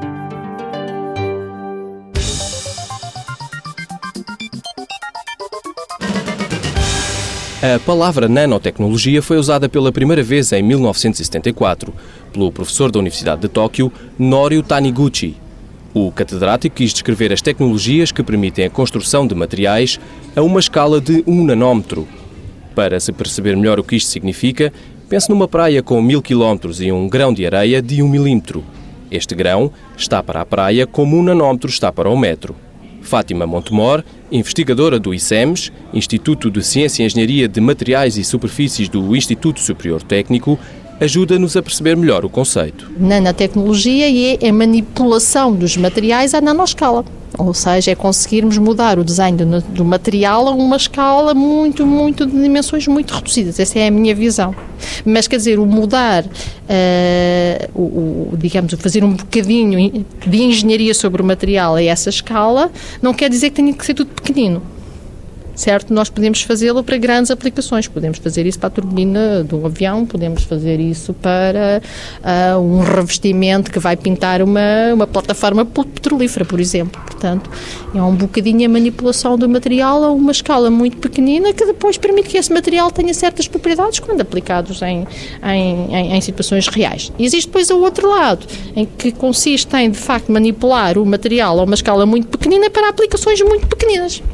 A palavra nanotecnologia foi usada pela primeira vez em mil novecentos e setenta e quatro pelo professor da Universidade de Tóquio, Norio Taniguchi. O catedrático quis descrever as tecnologias que permitem a construção de materiais a uma escala de um nanómetro. Para se perceber melhor o que isto significa, pense numa praia com mil quilómetros e um grão de areia de um milímetro. Este grão está para a praia como um nanómetro está para o metro. Fátima Montemor, investigadora do I C E M S, Instituto de Ciência e Engenharia de Materiais e Superfícies do Instituto Superior Técnico, ajuda-nos a perceber melhor o conceito. Nanotecnologia é a manipulação dos materiais à nanoscala. Ou seja, é conseguirmos mudar o desenho do, do material a uma escala muito, muito de dimensões muito reduzidas. Essa é a minha visão. Mas, quer dizer, o mudar, uh, o, o, digamos, o fazer um bocadinho de engenharia sobre o material a essa escala, não quer dizer que tenha que ser tudo pequenino. Certo? Nós podemos fazê-lo para grandes aplicações. Podemos fazer isso para a turbina de um avião, podemos fazer isso para uh, um revestimento que vai pintar uma, uma plataforma petrolífera, por exemplo. Portanto, é um bocadinho a manipulação do material a uma escala muito pequenina que depois permite que esse material tenha certas propriedades quando aplicados em, em, em, em situações reais. E existe depois o outro lado, em que consiste em, de facto, manipular o material a uma escala muito pequenina para aplicações muito pequeninas.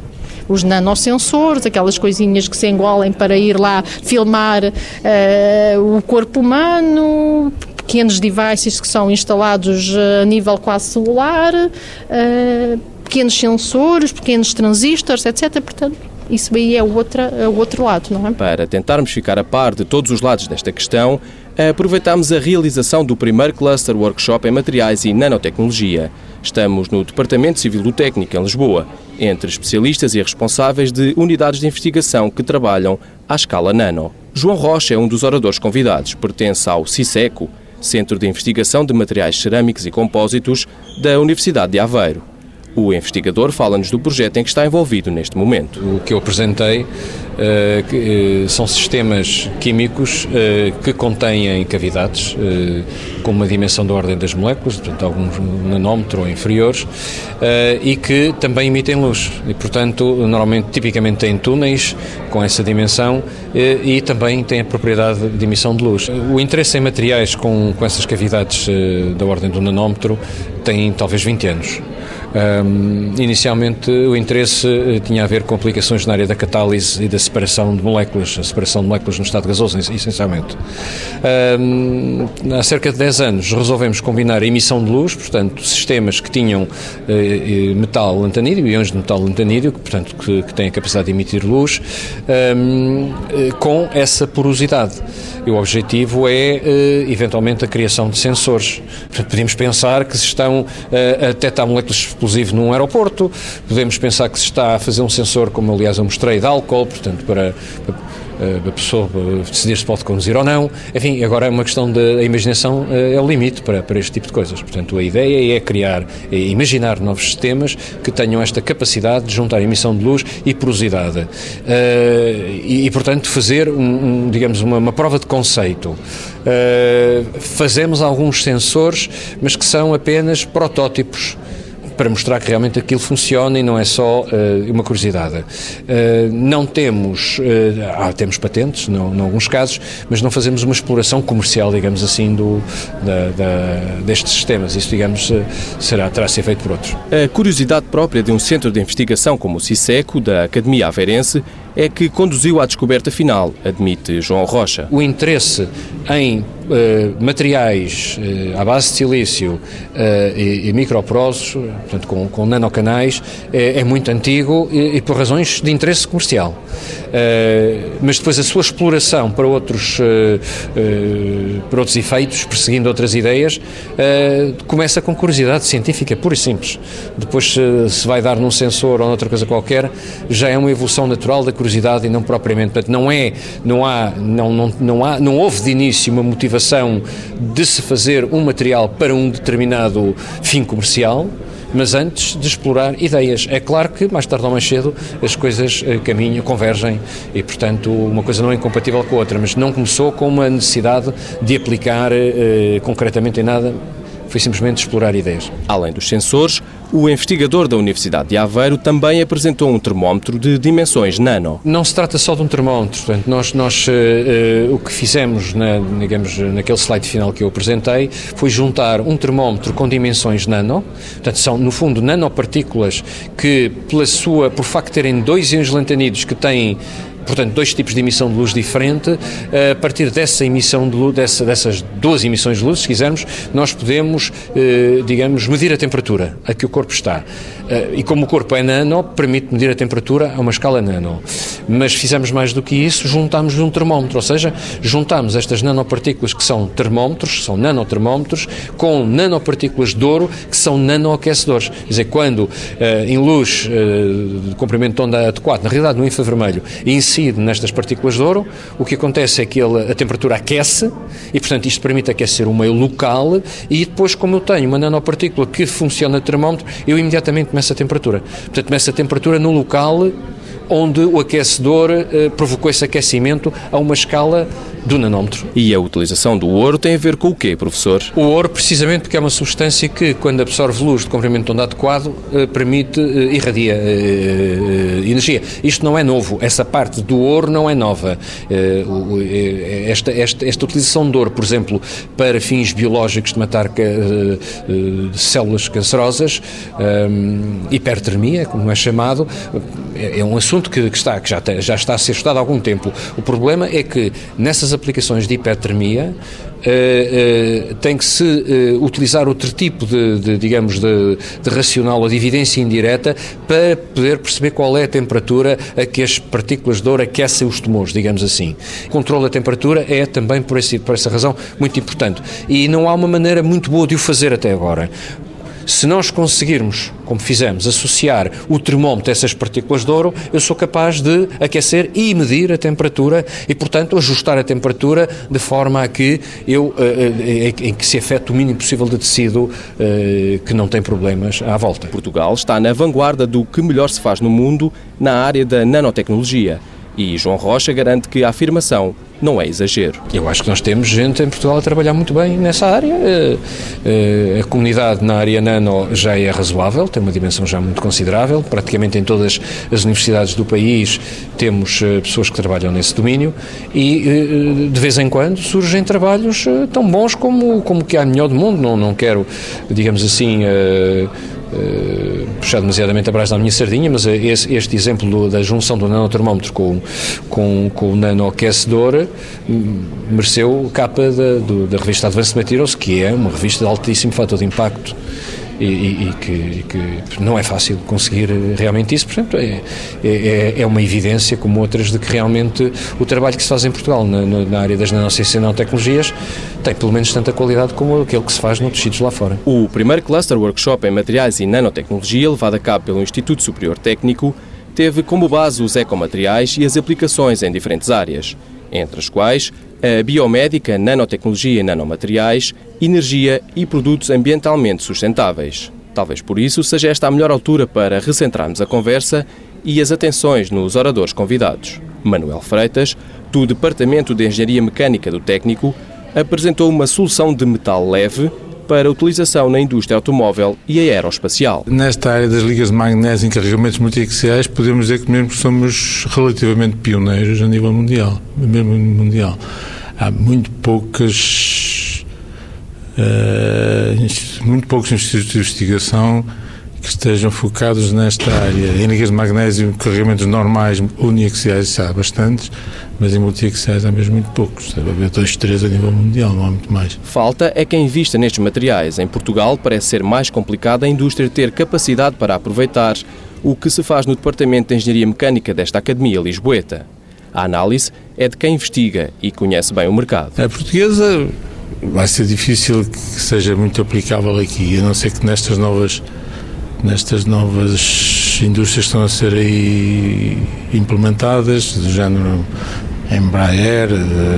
os nanosensores, aquelas coisinhas que se engolem para ir lá filmar uh, o corpo humano, pequenos devices que são instalados a nível quase celular, uh, pequenos sensores, pequenos transistores, etcétera. Portanto, isso aí é o, outra, é o outro lado, não é? Para tentarmos ficar a par de todos os lados desta questão, aproveitámos a realização do primeiro Cluster Workshop em Materiais e Nanotecnologia. Estamos no Departamento Civil do Técnico, em Lisboa, entre especialistas e responsáveis de unidades de investigação que trabalham à escala nano. João Rocha é um dos oradores convidados, pertence ao CISECO, Centro de Investigação de Materiais Cerâmicos e Compósitos, da Universidade de Aveiro. O investigador fala-nos do projeto em que está envolvido neste momento. O que eu apresentei uh, que, uh, são sistemas químicos uh, que contêm cavidades uh, com uma dimensão da ordem das moléculas, portanto alguns nanómetro ou inferiores, uh, e que também emitem luz. E, portanto, normalmente, tipicamente têm túneis com essa dimensão uh, e também têm a propriedade de emissão de luz. O interesse em materiais com, com essas cavidades uh, da ordem do nanómetro tem talvez vinte anos. Um, inicialmente o interesse uh, tinha a ver com aplicações na área da catálise e da separação de moléculas, a separação de moléculas no estado gasoso, essencialmente. Um, há cerca de dez anos resolvemos combinar a emissão de luz, portanto, sistemas que tinham uh, metal lantanídeo, íons de metal lantanídeo, que, portanto, que, que têm a capacidade de emitir luz, um, uh, com essa porosidade. E o objetivo é, uh, eventualmente, a criação de sensores. Portanto, podemos pensar que se estão uh, a detectar moléculas explosivo num aeroporto, podemos pensar que se está a fazer um sensor, como aliás eu mostrei, de álcool, portanto, para, para a pessoa decidir se pode conduzir ou não. Enfim, agora é uma questão de a imaginação, é o limite para, para este tipo de coisas. Portanto, a ideia é criar, é imaginar novos sistemas que tenham esta capacidade de juntar emissão de luz e porosidade. Uh, e, e, portanto, fazer, um, um, digamos, uma, uma prova de conceito. Uh, fazemos alguns sensores, mas que são apenas protótipos, para mostrar que realmente aquilo funciona e não é só uh, uma curiosidade. Uh, não temos, uh, ah, temos patentes, não, em alguns casos, mas não fazemos uma exploração comercial, digamos assim, do, da, da, destes sistemas. Isso, digamos, uh, será, terá de ser feito por outros. A curiosidade própria de um centro de investigação como o CISECO, da Academia Aveirense, é que conduziu à descoberta final, admite João Rocha. O interesse em uh, materiais uh, à base de silício uh, e, e microprocessos, portanto com, com nanocanais, é, é muito antigo e, e por razões de interesse comercial. Uh, mas depois a sua exploração para outros, uh, uh, para outros efeitos, perseguindo outras ideias, uh, começa com curiosidade científica, pura e simples. Depois se, se vai dar num sensor ou noutra coisa qualquer, já é uma evolução natural da curiosidade e não propriamente, portanto, não é, não há, não, não, não há, não houve de início uma motivação de se fazer um material para um determinado fim comercial, mas antes de explorar ideias. É claro que mais tarde ou mais cedo as coisas uh, caminham, convergem e, portanto, uma coisa não é incompatível com a outra, mas não começou com uma necessidade de aplicar uh, concretamente em nada, foi simplesmente explorar ideias. Além dos sensores, o investigador da Universidade de Aveiro também apresentou um termómetro de dimensões nano. Não se trata só de um termómetro, portanto, nós, nós uh, uh, o que fizemos, na, digamos, naquele slide final que eu apresentei, foi juntar um termómetro com dimensões nano, portanto, são, no fundo, nanopartículas que, pela sua, por facto de terem dois íons lantanídeos que têm, portanto, dois tipos de emissão de luz diferente, a partir dessa emissão de luz, dessa, dessas duas emissões de luz, se quisermos, nós podemos, eh, digamos, medir a temperatura a que o corpo está. Eh, e como o corpo é nano, permite medir a temperatura a uma escala nano. Mas fizemos mais do que isso, juntámos um termómetro, ou seja, juntámos estas nanopartículas que são termómetros, são nanotermómetros, com nanopartículas de ouro que são nanoaquecedores. Quer dizer, quando eh, em luz eh, de comprimento de onda adequado, na realidade no infravermelho, incide nestas partículas de ouro, o que acontece é que ele, a temperatura aquece e, portanto, isto permite aquecer o meio local e depois, como eu tenho uma nanopartícula que funciona de termómetro, eu imediatamente meço a temperatura. Portanto, meço a temperatura no local onde o aquecedor eh, provocou esse aquecimento a uma escala do nanómetro. E a utilização do ouro tem a ver com o quê, professor? O ouro, precisamente porque é uma substância que, quando absorve luz de comprimento de onda adequado, eh, permite, eh, irradia eh, eh, energia. Isto não é novo, essa parte do ouro não é nova. Eh, o, eh, esta, esta, esta utilização de ouro, por exemplo, para fins biológicos de matar eh, eh, células cancerosas, eh, hipertermia, como é chamado, é, é um assunto que, que, está, que já, já está a ser estudado há algum tempo. O problema é que nessas aplicações de hipertermia uh, uh, tem que se uh, utilizar outro tipo de, de digamos, de, de racional ou de evidência indireta para poder perceber qual é a temperatura a que as partículas de ouro aquecem os tumores, digamos assim. O controle da temperatura é também, por, esse, por essa razão, muito importante. E não há uma maneira muito boa de o fazer até agora. Se nós conseguirmos, como fizemos, associar o termómetro a essas partículas de ouro, eu sou capaz de aquecer e medir a temperatura e, portanto, ajustar a temperatura de forma a que eu, em que se afete o mínimo possível de tecido que não tem problemas à volta. Portugal está na vanguarda do que melhor se faz no mundo na área da nanotecnologia. E João Rocha garante que a afirmação não é exagero. Eu acho que nós temos gente em Portugal a trabalhar muito bem nessa área. A comunidade na área nano já é razoável, tem uma dimensão já muito considerável. Praticamente em todas as universidades do país temos pessoas que trabalham nesse domínio e de vez em quando surgem trabalhos tão bons como, como que há melhor do mundo. Não, não quero, digamos assim, Uh, puxar demasiadamente atrás da minha sardinha, mas esse, este exemplo do, da junção do nanotermómetro com, com, com o nanoaquecedor mereceu capa da, do, da revista Advanced Materials, que é uma revista de altíssimo fator de impacto e, e, e, que, e que não é fácil conseguir realmente isso. Portanto, é, é, é uma evidência como outras de que realmente o trabalho que se faz em Portugal na, na área das nanociências e nanotecnologias tem pelo menos tanta qualidade como aquele que se faz noutros sítios lá fora. O primeiro Cluster Workshop em Materiais e Nanotecnologia, levado a cabo pelo Instituto Superior Técnico, teve como base os ecomateriais e as aplicações em diferentes áreas, entre as quais a biomédica, nanotecnologia e nanomateriais, energia e produtos ambientalmente sustentáveis. Talvez por isso seja esta a melhor altura para recentrarmos a conversa e as atenções nos oradores convidados. Manuel Freitas, do Departamento de Engenharia Mecânica do Técnico, apresentou uma solução de metal leve para utilização na indústria automóvel e aeroespacial. Nesta área das ligas de magnésio em carregamentos multiaxiais, podemos dizer que mesmo somos relativamente pioneiros a nível mundial, mesmo mundial. Há muito poucas, uh, muito poucos institutos de investigação que estejam focados nesta área. Em ligas de magnésio, carregamentos normais uniaxiais há bastantes, mas em multiaxiais há mesmo muito poucos. Deve haver dois, três a nível mundial, não há muito mais. Falta é quem invista nestes materiais. Em Portugal parece ser mais complicado a indústria ter capacidade para aproveitar o que se faz no Departamento de Engenharia Mecânica desta Academia Lisboeta. A análise é de quem investiga e conhece bem o mercado. A portuguesa vai ser difícil que seja muito aplicável aqui, a não ser que nestas novas nestas novas indústrias que estão a ser aí implementadas, do género Embraer,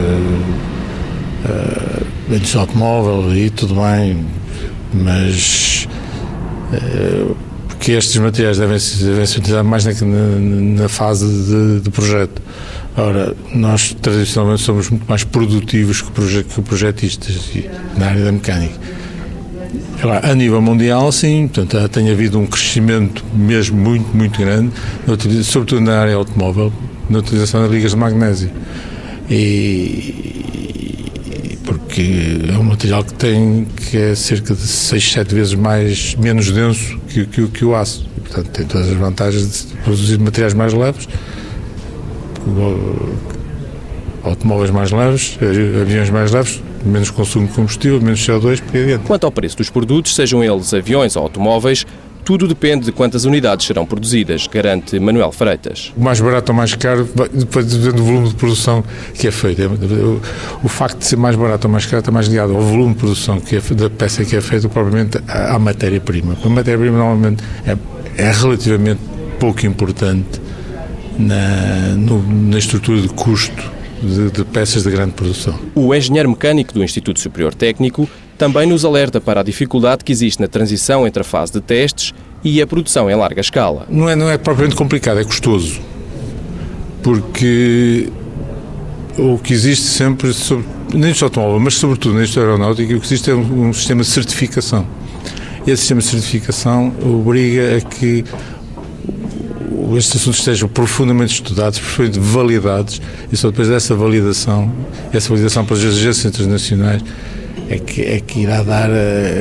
a indústria automóvel, e tudo bem, mas uh, porque estes materiais devem ser, devem ser utilizados mais na, na, na fase de, de projeto. Ora, nós tradicionalmente somos muito mais produtivos que, proje, que projetistas na área da mecânica. Agora, a nível mundial, sim, portanto, tem havido um crescimento mesmo muito, muito grande, sobretudo na área automóvel, na utilização de ligas de magnésio. E porque é um material que tem que é cerca de seis, sete vezes mais, menos denso que, que, que o aço. E, portanto, tem todas as vantagens de produzir materiais mais leves, automóveis mais leves, aviões mais leves, menos consumo de combustível, menos C O dois, por aí adiante. Quanto ao preço dos produtos, sejam eles aviões ou automóveis, tudo depende de quantas unidades serão produzidas, garante Manuel Freitas. O mais barato ou mais caro, depois do volume de produção que é feito. O facto de ser mais barato ou mais caro está mais ligado ao volume de produção que é, da peça que é feita, provavelmente à matéria-prima. A matéria-prima normalmente é, é relativamente pouco importante na, no, na estrutura de custo De, de peças de grande produção. O engenheiro mecânico do Instituto Superior Técnico também nos alerta para a dificuldade que existe na transição entre a fase de testes e a produção em larga escala. Não é, não é propriamente complicado, é custoso. Porque o que existe sempre, sobre, nem só automóvel, mas sobretudo na indústria aeronáutica, o que existe é um, um sistema de certificação. E esse sistema de certificação obriga a que estes assuntos sejam profundamente estudados, profundamente validados, e só depois dessa validação, essa validação pelas agências internacionais, é que, é que irá dar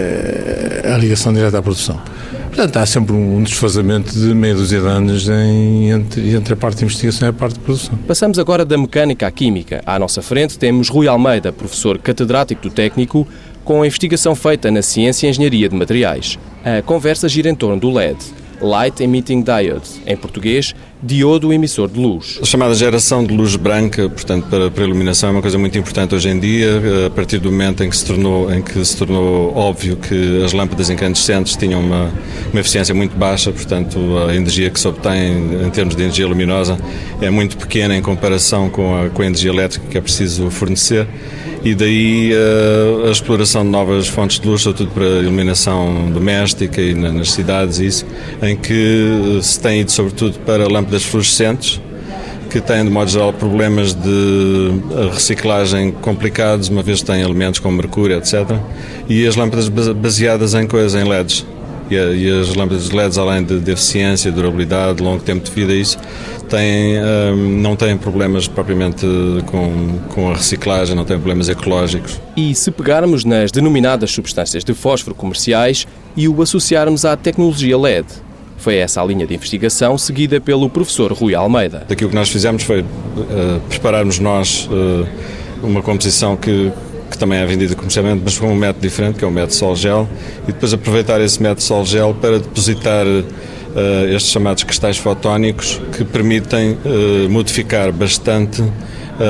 a, a ligação direta à produção. Portanto, há sempre um desfazamento de meia dúzia de anos em, entre, entre a parte de investigação e a parte de produção. Passamos agora da mecânica à química. À nossa frente temos Rui Almeida, professor catedrático do técnico, com a investigação feita na ciência e engenharia de materiais. A conversa gira em torno do L E D, Light Emitting Diode, em português, diodo emissor de luz. A chamada geração de luz branca, portanto, para, para a iluminação é uma coisa muito importante hoje em dia, a partir do momento em que se tornou, em que se tornou óbvio que as lâmpadas incandescentes tinham uma, uma eficiência muito baixa, portanto, a energia que se obtém em termos de energia luminosa é muito pequena em comparação com a, com a energia elétrica que é preciso fornecer. E daí a, a exploração de novas fontes de luz, sobretudo para a iluminação doméstica e na, nas cidades, isso, em que se tem ido sobretudo para lâmpadas fluorescentes, que têm de modo geral problemas de reciclagem complicados, uma vez que têm elementos como mercúrio, etcétera. E as lâmpadas baseadas em coisas, em L E Ds. E, a, e as lâmpadas de L E Ds, além de, de eficiência, durabilidade, longo tempo de vida, isso, têm, um, não têm problemas propriamente com, com a reciclagem, não têm problemas ecológicos. E se pegarmos nas denominadas substâncias de fósforo comerciais e o associarmos à tecnologia L E D? Foi essa a linha de investigação seguida pelo professor Rui Almeida. Daqui o que nós fizemos foi uh, prepararmos nós uh, uma composição que que também é vendida comercialmente, mas com um método diferente, que é o método Sol-Gel, e depois aproveitar esse método Sol-Gel para depositar uh, estes chamados cristais fotónicos que permitem uh, modificar bastante uh,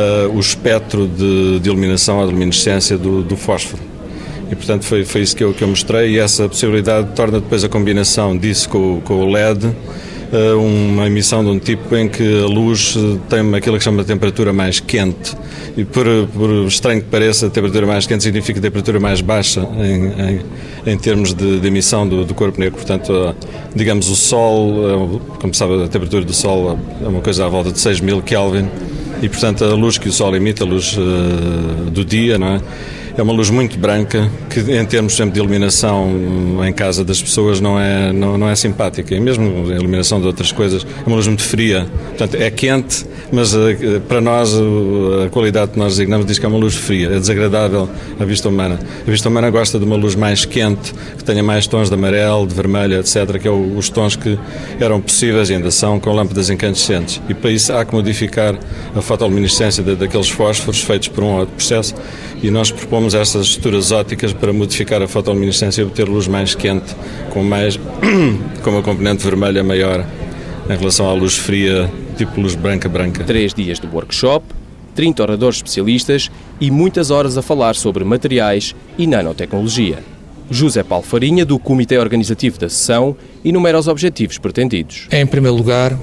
o espectro de, de iluminação, a luminescência do, do fósforo. E, portanto, foi, foi isso que eu, que eu mostrei, e essa possibilidade torna depois a combinação disso com, com o L E D uh, uma emissão de um tipo em que a luz tem aquilo que chama de temperatura mais quente. E por, por estranho que pareça, a temperatura mais quente significa a temperatura mais baixa em, em, em termos de, de emissão do, do corpo negro. Portanto, digamos, o Sol, como sabe, a temperatura do Sol é uma coisa à volta de seis mil Kelvin, e, portanto, a luz que o Sol emite, a luz uh, do dia, não é? É uma luz muito branca, que em termos, por exemplo, de iluminação em casa das pessoas não é, não, não é simpática. E mesmo a iluminação de outras coisas, é uma luz muito fria. Portanto, é quente, mas para nós a qualidade que nós designamos diz que é uma luz fria. É desagradável à vista humana. A vista humana gosta de uma luz mais quente, que tenha mais tons de amarelo, de vermelho, etcétera, que é os tons que eram possíveis e ainda são com lâmpadas incandescentes. E para isso há que modificar a fotoluminescência daqueles fósforos feitos por um ou outro processo, e nós propomos estas estruturas ópticas para modificar a fotoluminescência e obter luz mais quente, com, mais, com uma componente vermelha maior em relação à luz fria, tipo luz branca-branca. Três dias de workshop, trinta oradores especialistas e muitas horas a falar sobre materiais e nanotecnologia. José Paulo Farinha, do Comitê Organizativo da sessão, enumera os objetivos pretendidos. Em primeiro lugar,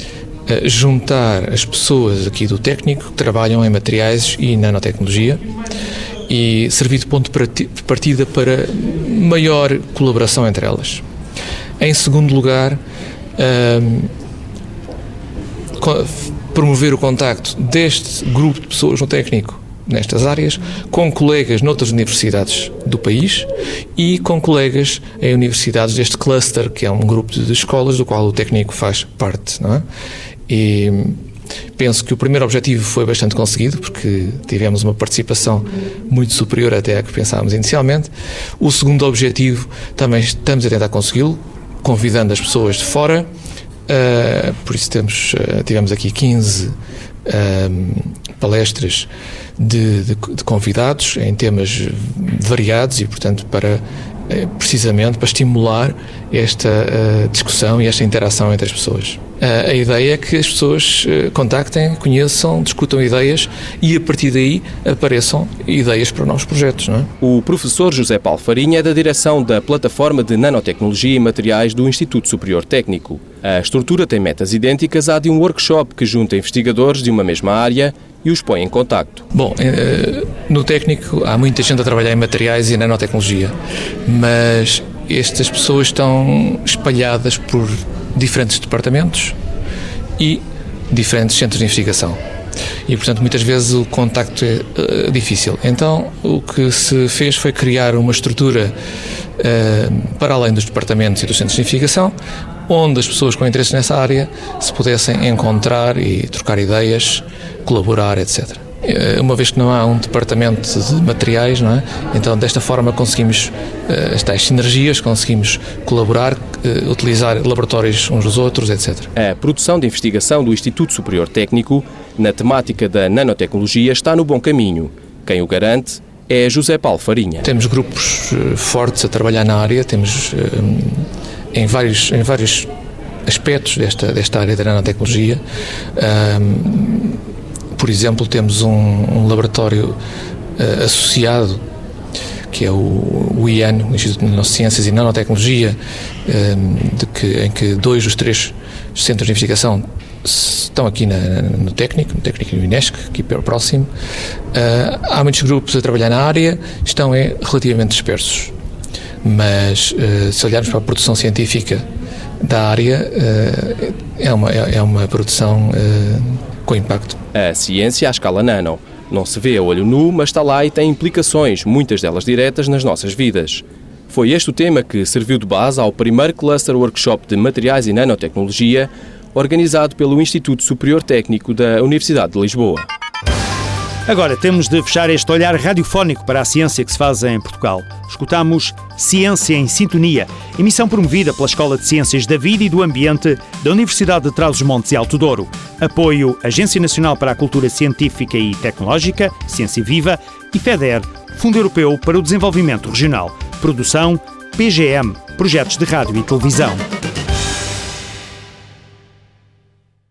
juntar as pessoas aqui do técnico que trabalham em materiais e nanotecnologia e servir de ponto de partida para maior colaboração entre elas. Em segundo lugar, um, promover o contacto deste grupo de pessoas no técnico nestas áreas com colegas noutras universidades do país e com colegas em universidades deste cluster, que é um grupo de escolas do qual o técnico faz parte, não é? E penso que o primeiro objetivo foi bastante conseguido, porque tivemos uma participação muito superior até à que pensávamos inicialmente. O segundo objetivo também estamos a tentar consegui-lo, convidando as pessoas de fora, uh, por isso temos, uh, tivemos aqui quinze uh, palestras de, de, de convidados em temas variados e, portanto, para precisamente para estimular esta uh, discussão e esta interação entre as pessoas. Uh, a ideia é que as pessoas uh, contactem, conheçam, discutam ideias e a partir daí apareçam ideias para novos projetos, não é? O professor José Paulo Farinha é da direção da Plataforma de Nanotecnologia e Materiais do Instituto Superior Técnico. A estrutura tem metas idênticas à de um workshop que junta investigadores de uma mesma área e os põe em contacto. Bom, no técnico há muita gente a trabalhar em materiais e nanotecnologia, mas estas pessoas estão espalhadas por diferentes departamentos e diferentes centros de investigação. e, portanto, muitas vezes o contacto é uh, difícil. Então, o que se fez foi criar uma estrutura uh, para além dos departamentos e dos centros de investigação, onde as pessoas com interesse nessa área se pudessem encontrar e trocar ideias, colaborar, etcétera. Uma vez que não há um departamento de materiais, não é? Então desta forma conseguimos uh, as tais sinergias, conseguimos colaborar, uh, utilizar laboratórios uns dos outros, etcétera. A produção de investigação do Instituto Superior Técnico na temática da nanotecnologia está no bom caminho. Quem o garante é José Paulo Farinha. Temos grupos uh, fortes a trabalhar na área, temos uh, em vários, em vários aspectos desta, desta área da nanotecnologia. Um, por exemplo, temos um, um laboratório uh, associado, que é o, o I A N, o Instituto de Nanociências e Nanotecnologia, um, de que, em que dois dos três centros de investigação estão aqui na, no técnico, no técnico e no INESC, aqui próximo. Uh, há muitos grupos a trabalhar na área, estão é, relativamente dispersos. Mas uh, se olharmos para a produção científica da área, uh, é, uma, é, é uma produção uh, com impacto. A ciência à escala nano não se vê a olho nu, mas está lá e tem implicações, muitas delas diretas, nas nossas vidas. Foi este o tema que serviu de base ao primeiro Cluster Workshop de Materiais e Nanotecnologia, organizado pelo Instituto Superior Técnico da Universidade de Lisboa. Agora temos de fechar este olhar radiofónico para a ciência que se faz em Portugal. Escutamos Ciência em Sintonia, emissão promovida pela Escola de Ciências da Vida e do Ambiente da Universidade de Trás-os-Montes e Alto Douro. Apoio Agência Nacional para a Cultura Científica e Tecnológica, Ciência Viva, e FEDER, Fundo Europeu para o Desenvolvimento Regional. Produção P G M, Projetos de Rádio e Televisão.